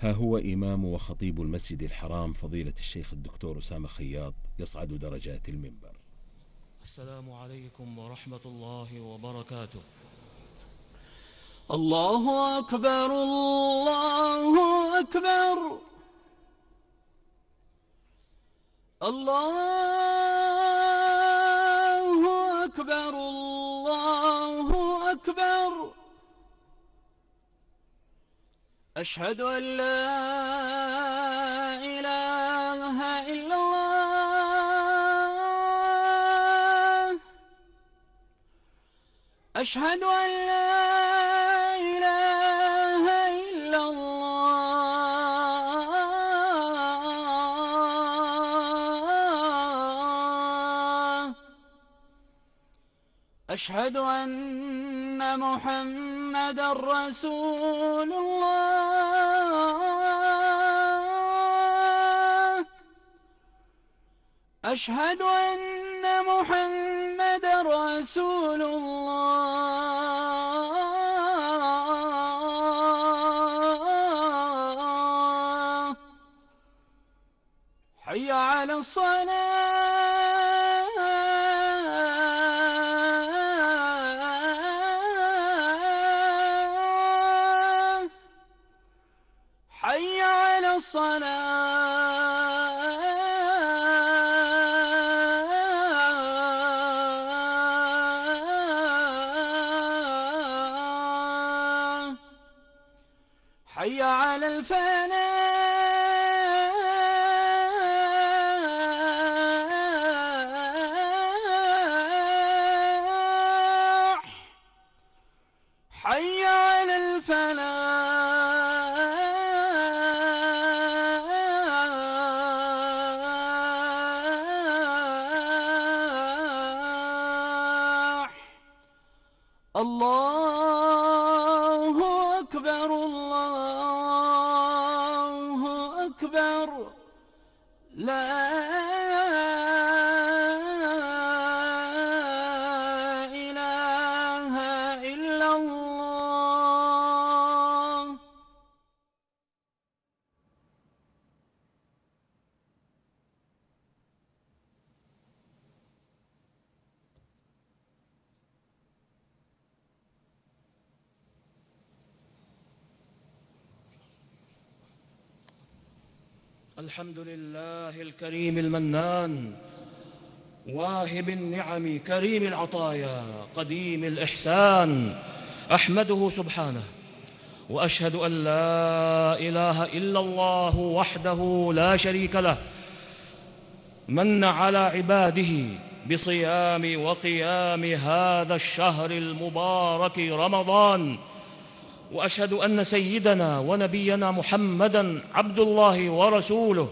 ها هو إمام وخطيب المسجد الحرام فضيلة الشيخ الدكتور أسامة خياط يصعد درجات المنبر. السلام عليكم ورحمة الله وبركاته. الله أكبر الله أكبر الله أكبر الله أكبر. أشهد أن لا إله إلا الله. أشهد أن لا إله إلا الله. أشهد أن محمدًا رسول الله. أشهد أن محمدًا رسول الله. حي على الصلاة. حي على الصلاة. حي على الفلاح. حي على الفلاح. الله أكبر الله أكبر. لا إله إلا الله. الحمد لله الكريم المنان، واهب النعم كريم العطايا قديم الإحسان. أحمده سبحانه وأشهد أن لا إله إلا الله وحده لا شريك له، من على عباده بصيام وقيام هذا الشهر المبارك رمضان. وأشهد أن سيدنا ونبينا محمدًا عبد الله ورسوله،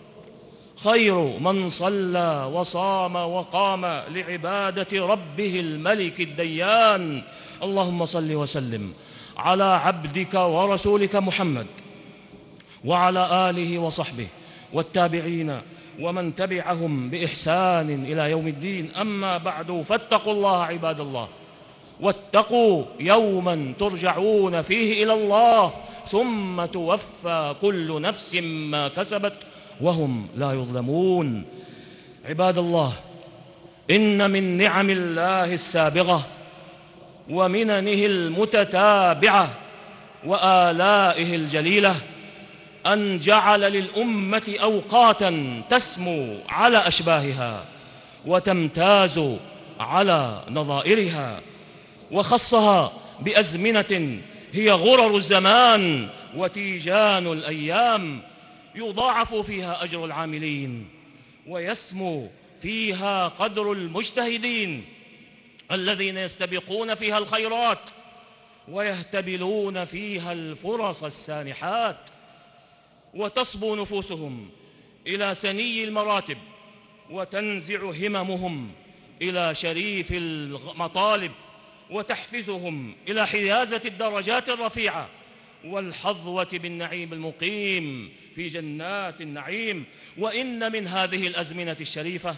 خير من صلى وصام وقام لعبادة ربه الملك الديان. اللهم صل وسلم على عبدك ورسولك محمد وعلى آله وصحبه والتابعين ومن تبعهم بإحسان إلى يوم الدين. أما بعد، فاتقوا الله عباد الله، واتقوا يوما ترجعون فيه إلى الله ثم توفى كل نفس ما كسبت وهم لا يظلمون. عباد الله، إن من نعم الله السابغة ومننه المتتابعة وآلائه الجليلة أن جعل للأمة أوقاتا تسمو على أشباهها وتمتاز على نظائرها، وخصها بأزمنة هي غرر الزمان وتيجان الأيام، يضاعف فيها أجر العاملين ويسمو فيها قدر المجتهدين الذين يستبقون فيها الخيرات ويهتبلون فيها الفرص السانحات، وتصبو نفوسهم إلى سني المراتب وتنزع هممهم إلى شريف المطالب وتحفزهم إلى حيازة الدرجات الرفيعة والحظوة بالنعيم المقيم في جنات النعيم. وإن من هذه الأزمنة الشريفة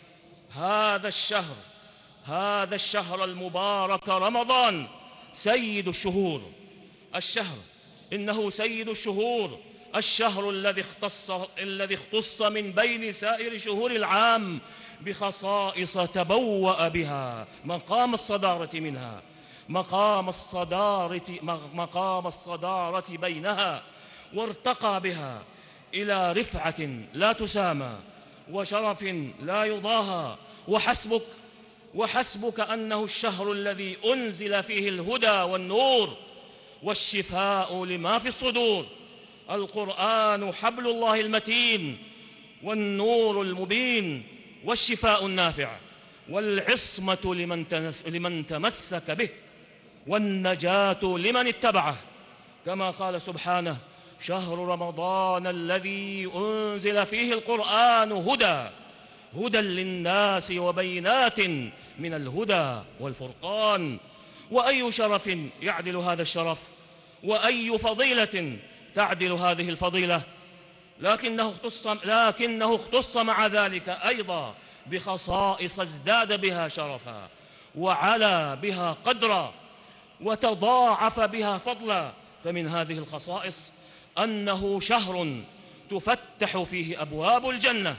هذا الشهر المبارك رمضان، سيد الشهور. الشهر إنه سيد الشهور الشهر الذي اختص من بين سائر شهور العام بخصائص تبوأ بها مقام الصدارة منها، مقام الصدارة بينها، وارتقى بها إلى رفعة لا تسامى وشرف لا يضاهى. وحسبك أنه الشهر الذي أنزل فيه الهدى والنور والشفاء لما في الصدور. القرآن حبل الله المتين والنور المبين والشفاء النافع والعصمة لمن تمسك به والنجاة لمن اتبعه، كما قال سبحانه: شهر رمضان الذي أنزل فيه القرآن هدى للناس وبينات من الهدى والفرقان. وأي شرف يعدل هذا الشرف، وأي فضيلة تعدل هذه الفضيلة، لكنه اختص مع ذلك أيضا بخصائص ازداد بها شرفا وعلى بها قدرا وتضاعف بها فضلا. فمن هذه الخصائص أنه شهر تفتح فيه أبواب الجنة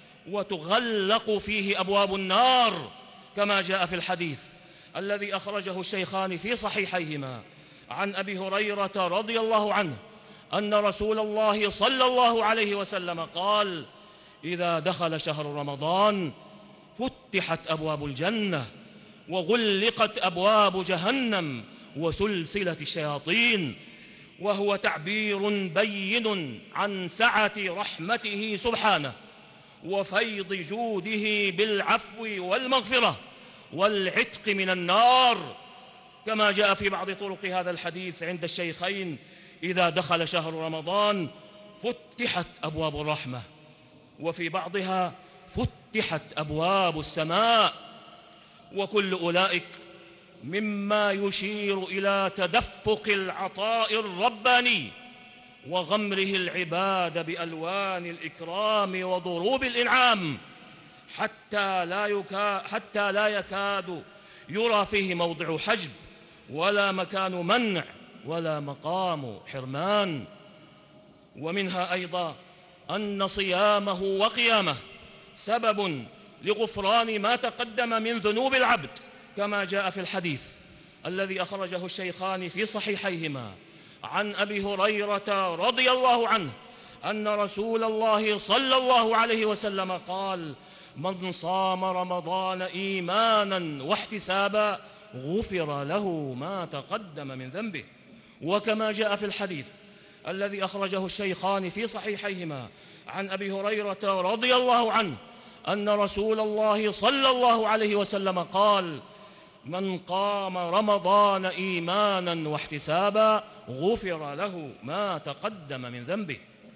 وتغلق فيه أبواب النار، كما جاء في الحديث الذي أخرجه الشيخان في صحيحيهما عن أبي هريرة رضي الله عنه أن رسول الله صلى الله عليه وسلم قال: إذا دخل شهر رمضان فتحت أبواب الجنة وغلقت أبواب جهنم وسلسلة الشياطين. وهو تعبير بين عن سعة رحمته سبحانه وفيض جوده بالعفو والمغفرة والعتق من النار، كما جاء في بعض طرق هذا الحديث عند الشيخين: إذا دخل شهر رمضان فتحت أبواب الرحمة، وفي بعضها فتحت أبواب السماء. وكل أولئك مما يشير إلى تدفق العطاء الرباني وغمره العباد بألوان الإكرام وضروب الإنعام، حتى لا يكاد يرى فيه موضع حجب ولا مكان منع ولا مقام حرمان. ومنها أيضا أن صيامه وقيامه سبب لغفران ما تقدم من ذنوب العبد، كما جاء في الحديث الذي أخرجه الشيخان في صحيحيهما عن أبي هريرة رضي الله عنه أن رسول الله صلى الله عليه وسلم قال: من صام رمضان إيمانا واحتسابا غفر له ما تقدم من ذنبه. وكما جاء في الحديث الذي أخرجه الشيخان في صحيحيهما عن أبي هريرة رضي الله عنه أن رسول الله صلى الله عليه وسلم قال: من قام رمضان إيمانا واحتسابا غفر له ما تقدم من ذنبه.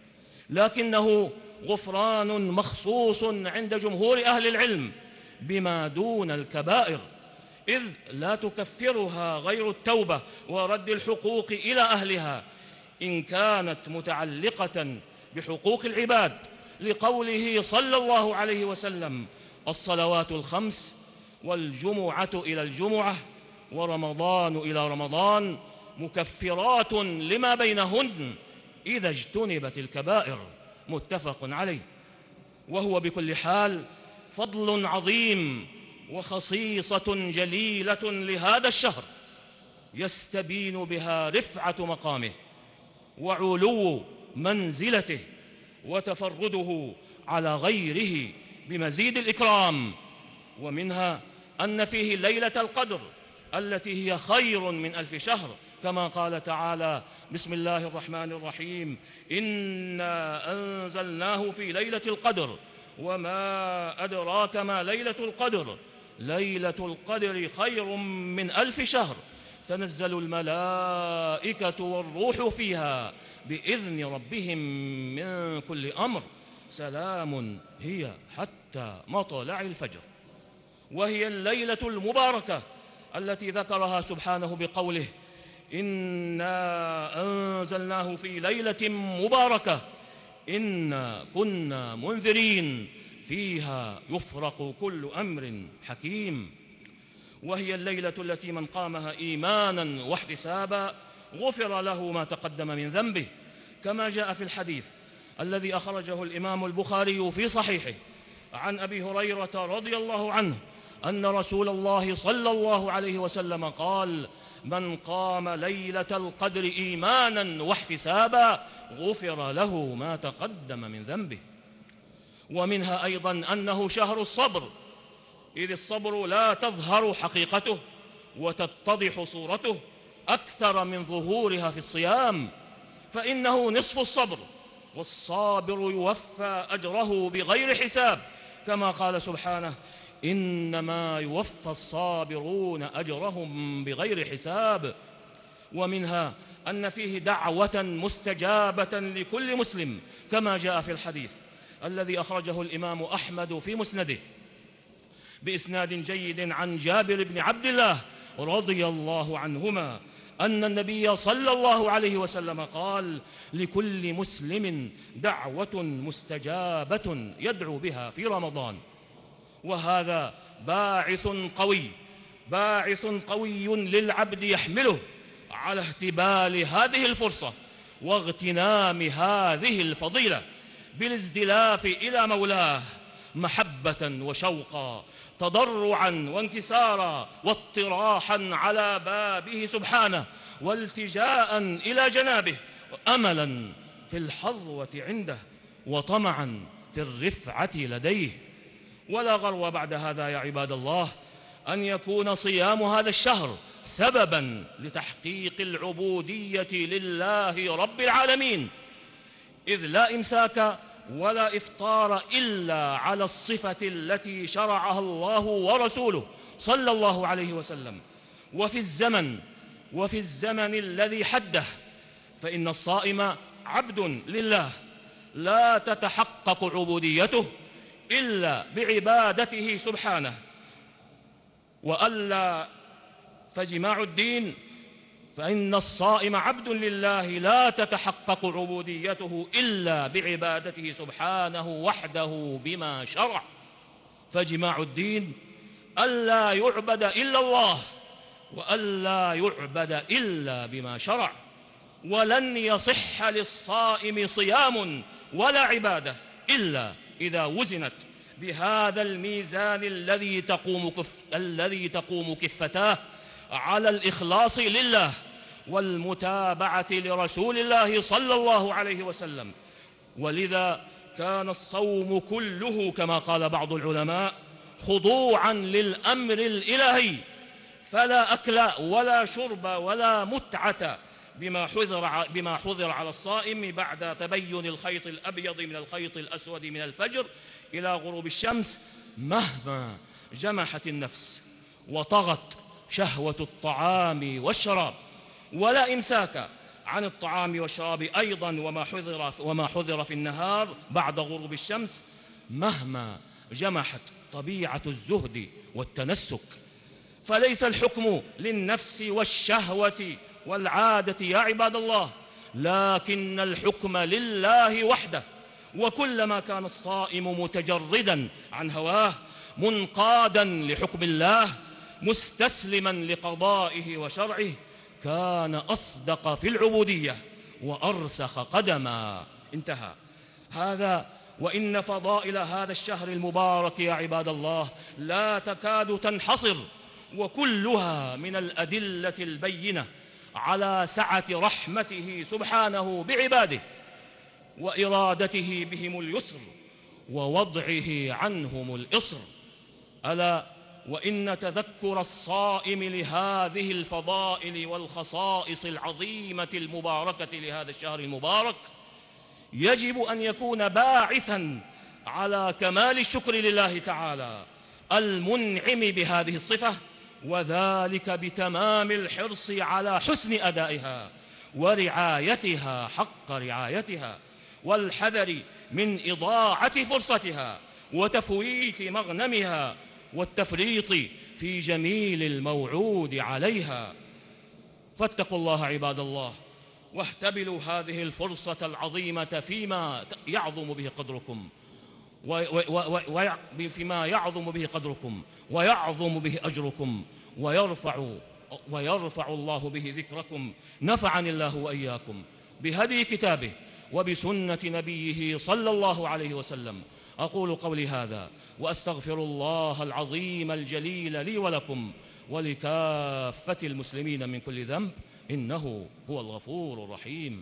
لكنه غفران مخصوص عند جمهور أهل العلم بما دون الكبائر، إذ لا تكفرها غير التوبة ورد الحقوق إلى أهلها إن كانت متعلقة بحقوق العباد، لقوله صلى الله عليه وسلم: الصلوات الخمس والجمعة إلى الجمعة ورمضان إلى رمضان مكفرات لما بينهن إذا اجتنبت الكبائر. متفق عليه. وهو بكل حال فضل عظيم وخصيصة جليلة لهذا الشهر يستبين بها رفعة مقامه وعلو منزلته وتفرده على غيره بمزيد الإكرام. ومنها أن فيه ليلة القدر التي هي خير من 1000 شهر، كما قال تعالى: بسم الله الرحمن الرحيم: إنا أنزلناه في ليلة القدر وما أدراك ما ليلة القدر ليلة القدر خير من 1000 شهر تنزل الملائكة والروح فيها بإذن ربهم من كل أمر سلام هي حتى مطلع الفجر. وهي الليلة المباركة التي ذكرها سبحانه بقوله: إنا أنزلناه في ليلة مباركة إنا كنا منذرين فيها يفرق كل أمر حكيم. وهي الليلة التي من قامها إيمانا واحتسابا غفر له ما تقدم من ذنبه، كما جاء في الحديث الذي أخرجه الإمام البخاري في صحيحه عن أبي هريرة رضي الله عنه أن رسول الله صلى الله عليه وسلم قال: من قام ليلة القدر إيمانا واحتسابا غفر له ما تقدم من ذنبه. ومنها أيضا أنه شهر الصبر، إذ الصبر لا تظهر حقيقته وتتضح صورته أكثر من ظهورها في الصيام، فإنه نصف الصبر، والصابر يوفى أجره بغير حساب، كما قال سبحانه: إنما يوفى الصابرون أجرهم بغير حساب. ومنها أن فيه دعوة مستجابة لكل مسلم، كما جاء في الحديث الذي أخرجه الإمام أحمد في مسنده بإسناد جيد عن جابر بن عبد الله رضي الله عنهما أن النبي صلى الله عليه وسلم قال: لكل مسلم دعوة مستجابة يدعو بها في رمضان. وهذا باعث قوي للعبد يحمله على اهتبال هذه الفرصة واغتنام هذه الفضيلة بالازدلاف إلى مولاه محبة وشوقا، تضرعا وانكسارا واطراحا على بابه سبحانه، والتجاء إلى جنابه، أملا في الحظوة عنده وطمعا في الرفعة لديه. ولا غرو بعد هذا يا عباد الله أن يكون صيام هذا الشهر سببا لتحقيق العبودية لله رب العالمين، إذ لا إمساك ولا إفطار إلا على الصفة التي شرعها الله ورسوله صلى الله عليه وسلم، وفي الزمن الذي حده، فإن الصائم عبد لله لا تتحقق عبوديته إلا بعبادته سبحانه، فجماع الدين فإن الصائم عبد لله لا تتحقق عبوديته إلا بعبادته سبحانه وحده بما شرع. فجماع الدين ألا يعبد إلا الله وألا يعبد إلا بما شرع، ولن يصح للصائم صيام ولا عبادة إلا إذا وزنت بهذا الميزان الذي تقوم كفتاه على الإخلاص لله والمتابعة لرسول الله صلى الله عليه وسلم. ولذا كان الصوم كله كما قال بعض العلماء خضوعا للأمر الإلهي، فلا أكل ولا شرب ولا متعة بما حضر على الصائم بعد تبين الخيط الأبيض من الخيط الأسود من الفجر إلى غروب الشمس، مهما جمحت النفس وطغت شهوة الطعام والشراب. ولا إمساك عن الطعام والشراب أيضا وما حضر في النهار بعد غروب الشمس، مهما جمحت طبيعة الزهد والتنسك. فليس الحكم للنفس والشهوة والعادة يا عباد الله، لكن الحكم لله وحده. وكلما كان الصائم متجردا عن هواه منقادا لحكم الله مستسلما لقضائه وشرعه كان أصدق في العبودية وأرسخ قدما. انتهى. هذا وإن فضائل هذا الشهر المبارك يا عباد الله لا تكاد تنحصر، وكلها من الأدلة البينة على سعة رحمته سبحانه بعباده وإرادته بهم اليسر ووضعه عنهم الإصر. ألا وإن تذكر الصائم لهذه الفضائل والخصائص العظيمة المباركة لهذا الشهر المبارك يجب أن يكون باعثاً على كمال الشكر لله تعالى المنعم بهذه الصفة، وذلك بتمام الحرص على حسن أدائها ورعايتها حق رعايتها، والحذر من إضاعة فرصتها وتفويت مغنمها والتفريط في جميل الموعود عليها. فاتقوا الله عباد الله، واهتبلوا هذه الفرصة العظيمة فيما يعظم به قدركم ويعظم به أجركم ويرفع الله به ذكركم. نفعني الله وإياكم. بهدي كتابه وبسنة نبيه صلى الله عليه وسلم. أقول قولي هذا وأستغفر الله العظيم الجليل لي ولكم ولكافة المسلمين من كل ذنب، إنه هو الغفور الرحيم.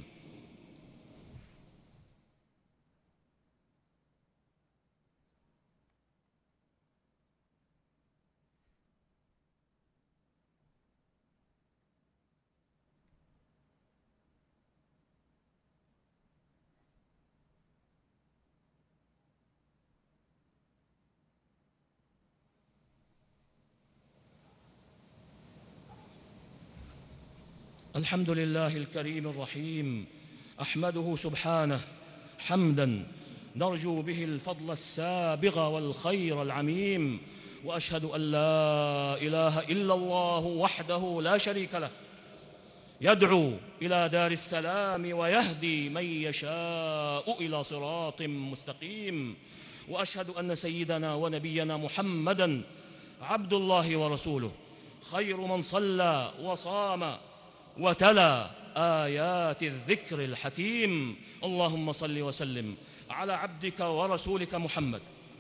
الحمد لله الكريم الرحيم، أحمده سبحانه حمداً نرجو به الفضل السابغ والخير العميم، وأشهد أن لا إله إلا الله وحده لا شريك له، يدعو إلى دار السلام ويهدي من يشاء إلى صراط مستقيم. وأشهد أن سيدنا ونبينا محمداً عبد الله ورسوله، خير من صلى وصام وتلا آيات الذكر الحكيم. اللهم صل وسلم على عبدك ورسولك محمد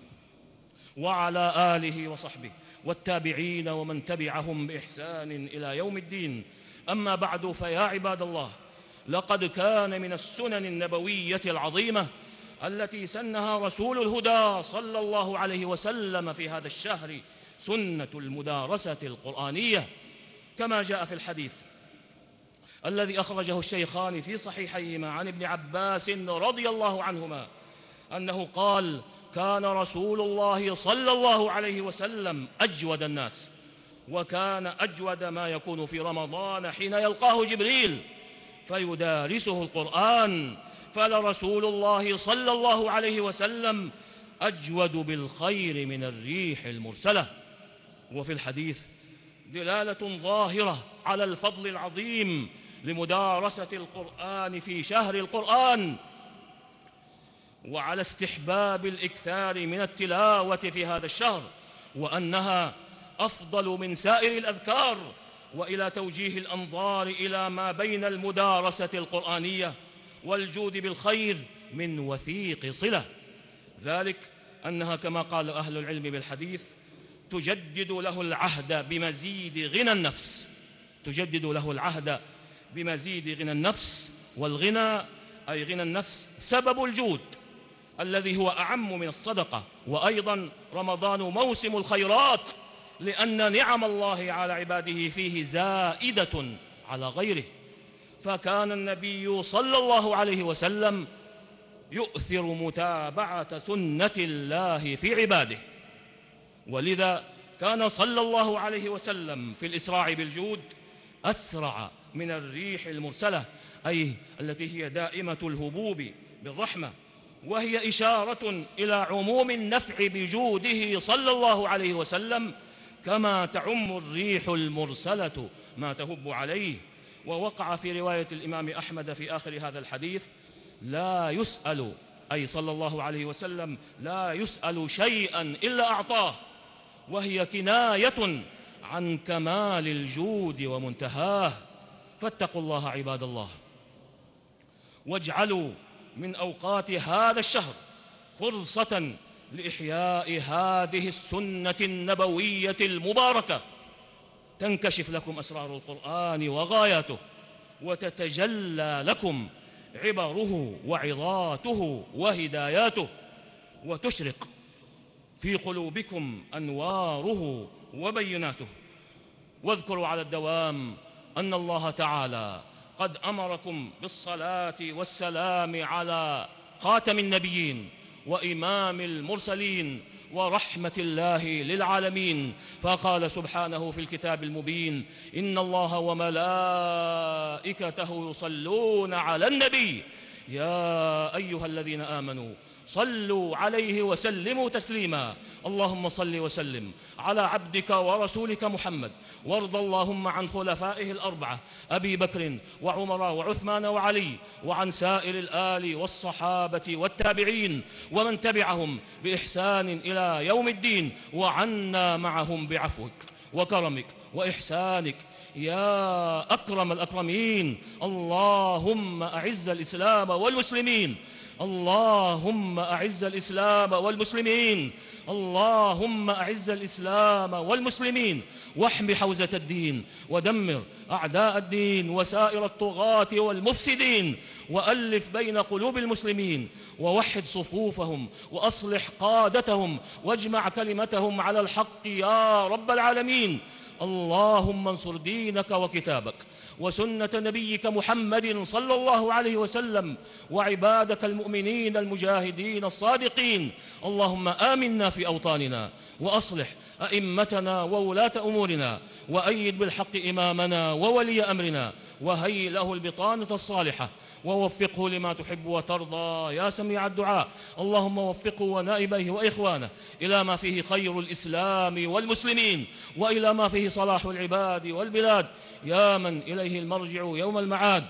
وعلى آله وصحبه والتابعين ومن تبعهم بإحسان إلى يوم الدين. أما بعد، فيا عباد الله، لقد كان من السنن النبوية العظيمة التي سنها رسول الهدى صلى الله عليه وسلم في هذا الشهر سنة المدارسة القرآنية، كما جاء في الحديث الذي أخرجه الشيخان في صحيحيهما عن ابن عباس رضي الله عنهما أنه قال: كان رسول الله صلى الله عليه وسلم أجود الناس، وكان أجود ما يكون في رمضان حين يلقاه جبريل فيدارسه القرآن، فلرسول الله صلى الله عليه وسلم أجود بالخير من الريح المرسلة. وفي الحديث دلالة ظاهرة على الفضل العظيم لمدارسة القرآن في شهر القرآن، وعلى استحباب الإكثار من التلاوة في هذا الشهر، وأنها أفضل من سائر الأذكار، وإلى توجيه الأنظار إلى ما بين المدارسة القرآنية والجود بالخير من وثيق صلة، ذلك أنها كما قال أهل العلم بالحديث تجدد له العهد بمزيد غنى النفس، تجدد له العهد بمزيد غنى النفس. والغنى أي غنى النفس سبب الجود الذي هو أعم من الصدقة. وأيضا رمضان موسم الخيرات، لأن نعم الله على عباده فيه زائدة على غيره، فكان النبي صلى الله عليه وسلم يؤثر متابعة سنة الله في عباده، ولذا كان صلى الله عليه وسلم في الإسراع بالجود أسرع من الريح المرسلة، أي التي هي دائمة الهبوب بالرحمة، وهي إشارة إلى عموم النفع بجوده صلى الله عليه وسلم، كما تعم الريح المرسلة ما تهب عليه. ووقع في رواية الإمام أحمد في آخر هذا الحديث: لا يسأل، أي صلى الله عليه وسلم لا يسأل شيئا إلا أعطاه، وهي كناية عن كمال الجود ومنتهاه. فاتقوا الله عباد الله، واجعلوا من أوقات هذا الشهر فرصة لإحياء هذه السنة النبوية المباركة، تنكشف لكم أسرار القرآن وغاياته، وتتجلى لكم عبره وعظاته وهداياته، وتشرق في قلوبكم أنواره وبيناته. واذكروا على الدوام أن الله تعالى قد أمركم بالصلاة والسلام على خاتم النبيين وإمام المرسلين ورحمة الله للعالمين، فقال سبحانه في الكتاب المبين: إن الله وملائكته يصلون على النبي يا أيها الذين آمنوا صلوا عليه وسلموا تسليما. اللهم صل وسلم على عبدك ورسولك محمد، وارض اللهم عن خلفائه الأربعة أبي بكر وعمر وعثمان وعلي، وعن سائر الآل والصحابة والتابعين ومن تبعهم بإحسان إلى يوم الدين، وعنا معهم بعفوك وكرمك وإحسانك يا أكرم الأكرمين. اللهم أعز الإسلام والمسلمين، اللهم أعز الإسلام والمسلمين، اللهم أعز الإسلام والمسلمين، واحم حوزة الدين، ودمر أعداء الدين وسائر الطغاة والمفسدين، وألف بين قلوب المسلمين، ووحد صفوفهم، وأصلح قادتهم، واجمع كلمتهم على الحق يا رب العالمين. اللهم انصر دينك وكتابك وسنة نبيك محمد صلى الله عليه وسلم وعبادك المؤمنين المجاهدين الصادقين. اللهم آمنا في أوطاننا، وأصلح أئمتنا وولاة أمورنا، وأيد بالحق إمامنا وولي أمرنا، وهيئ له البطانة الصالحة، ووفقه لما تحب وترضى يا سميع الدعاء. اللهم وفقه ونائبيه وإخوانه إلى ما فيه خير الإسلام والمسلمين، وإلى ما فيه صلاح العباد والبلاد، يا من إليه المرجع يوم المعاد.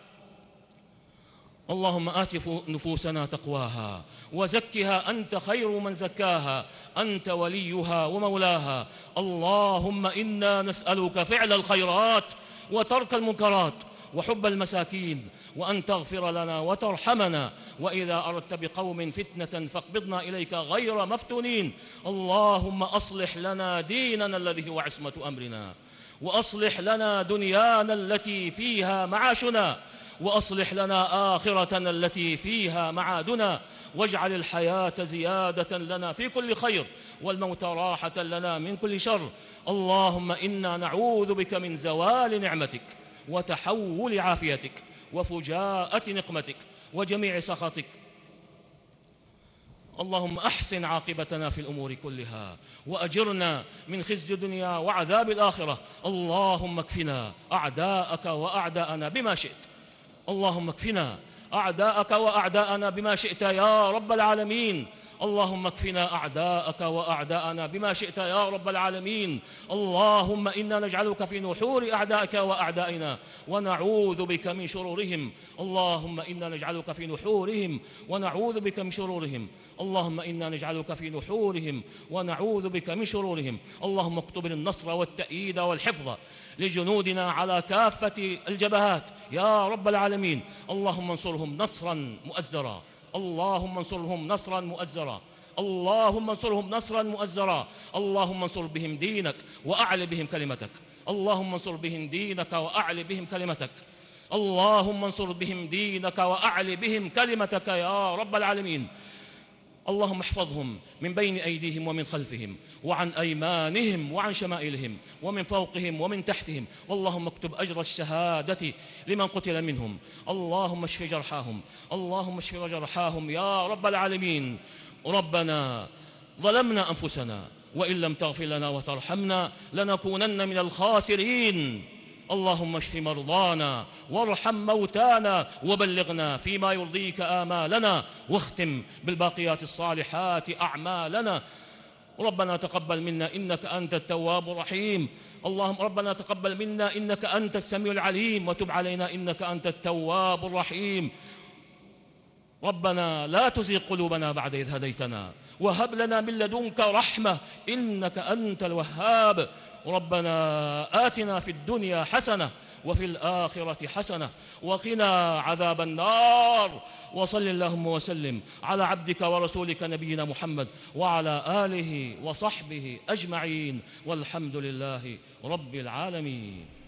اللهم آت نفوسنا تقواها وزكها، أنت خير من زكاها، أنت وليها ومولاها. اللهم إنا نسألك فعل الخيرات وترك المنكرات وحب المساكين، وأن تغفر لنا وترحمنا، وإذا أردت بقوم فتنة فاقبضنا إليك غير مفتونين. اللهم أصلح لنا ديننا الذي هو عصمة أمرنا، وأصلح لنا دنيانا التي فيها معاشنا، وأصلح لنا آخرتنا التي فيها معادنا، واجعل الحياة زيادة لنا في كل خير، والموت راحة لنا من كل شر. اللهم إنا نعوذ بك من زوال نعمتك، وتحول عافيتك، وفجاءة نقمتك، وجميع سخطك. اللهم أحسن عاقبتنا في الأمور كلها، وأجرنا من خزي الدنيا وعذاب الآخرة. اللهم اكفنا أعداءك وأعداءنا بما شئت، اللهم اكفنا أعداءك وأعداءنا بما شئت يا رب العالمين. اللهم اكفنا أعداءك وأعداءنا بما شئت يا رب العالمين. اللهم إنا نجعلك في نحور أعدائك وأعدائنا، ونعوذ بك من شرورهم. اللهم إنا نجعلك في نحورهم ونعوذ بك من شرورهم. اللهم إنا نجعلك في نحورهم ونعوذ بك من شرورهم. اللهم اكتب النصر والتأييد والحفظ لجنودنا على كافة الجبهات يا رب العالمين. اللهم انصرهم نصرا مؤزرا، اللهم انصرهم نصرا مؤزرا، اللهم انصرهم نصرا مؤزرا. اللهم انصر بهم دينك وأعل بهم كلمتك، اللهم انصر بهم دينك وأعل بهم كلمتك، اللهم انصر بهم دينك وأعل بهم كلمتك يا رب العالمين. اللهم احفظهم من بين أيديهم ومن خلفهم وعن أيمانهم وعن شمائلهم ومن فوقهم ومن تحتهم. واللهم اكتب أجر الشهادة لمن قتل منهم. اللهم اشف جرحاهم، اللهم اشف جرحاهم يا رب العالمين. ربنا ظلمنا أنفسنا، وإن لم تغفر لنا وترحمنا لنكونن من الخاسرين. اللهم اشف مرضانا وارحم موتانا، وبلغنا فيما يرضيك آمالنا، واختم بالباقيات الصالحات أعمالنا. ربنا تقبل منا إنك أنت التواب الرحيم. اللهم ربنا تقبل منا إنك أنت السميع العليم، وتب علينا إنك أنت التواب الرحيم. ربنا لا تزغ قلوبنا بعد إذ هديتنا، وهب لنا من لدنك رحمة إنك أنت الوهاب. ربنا آتنا في الدنيا حسنة وفي الآخرة حسنة وقنا عذاب النار. وصل اللهم وسلم على عبدك ورسولك نبينا محمد وعلى آله وصحبه أجمعين، والحمد لله رب العالمين.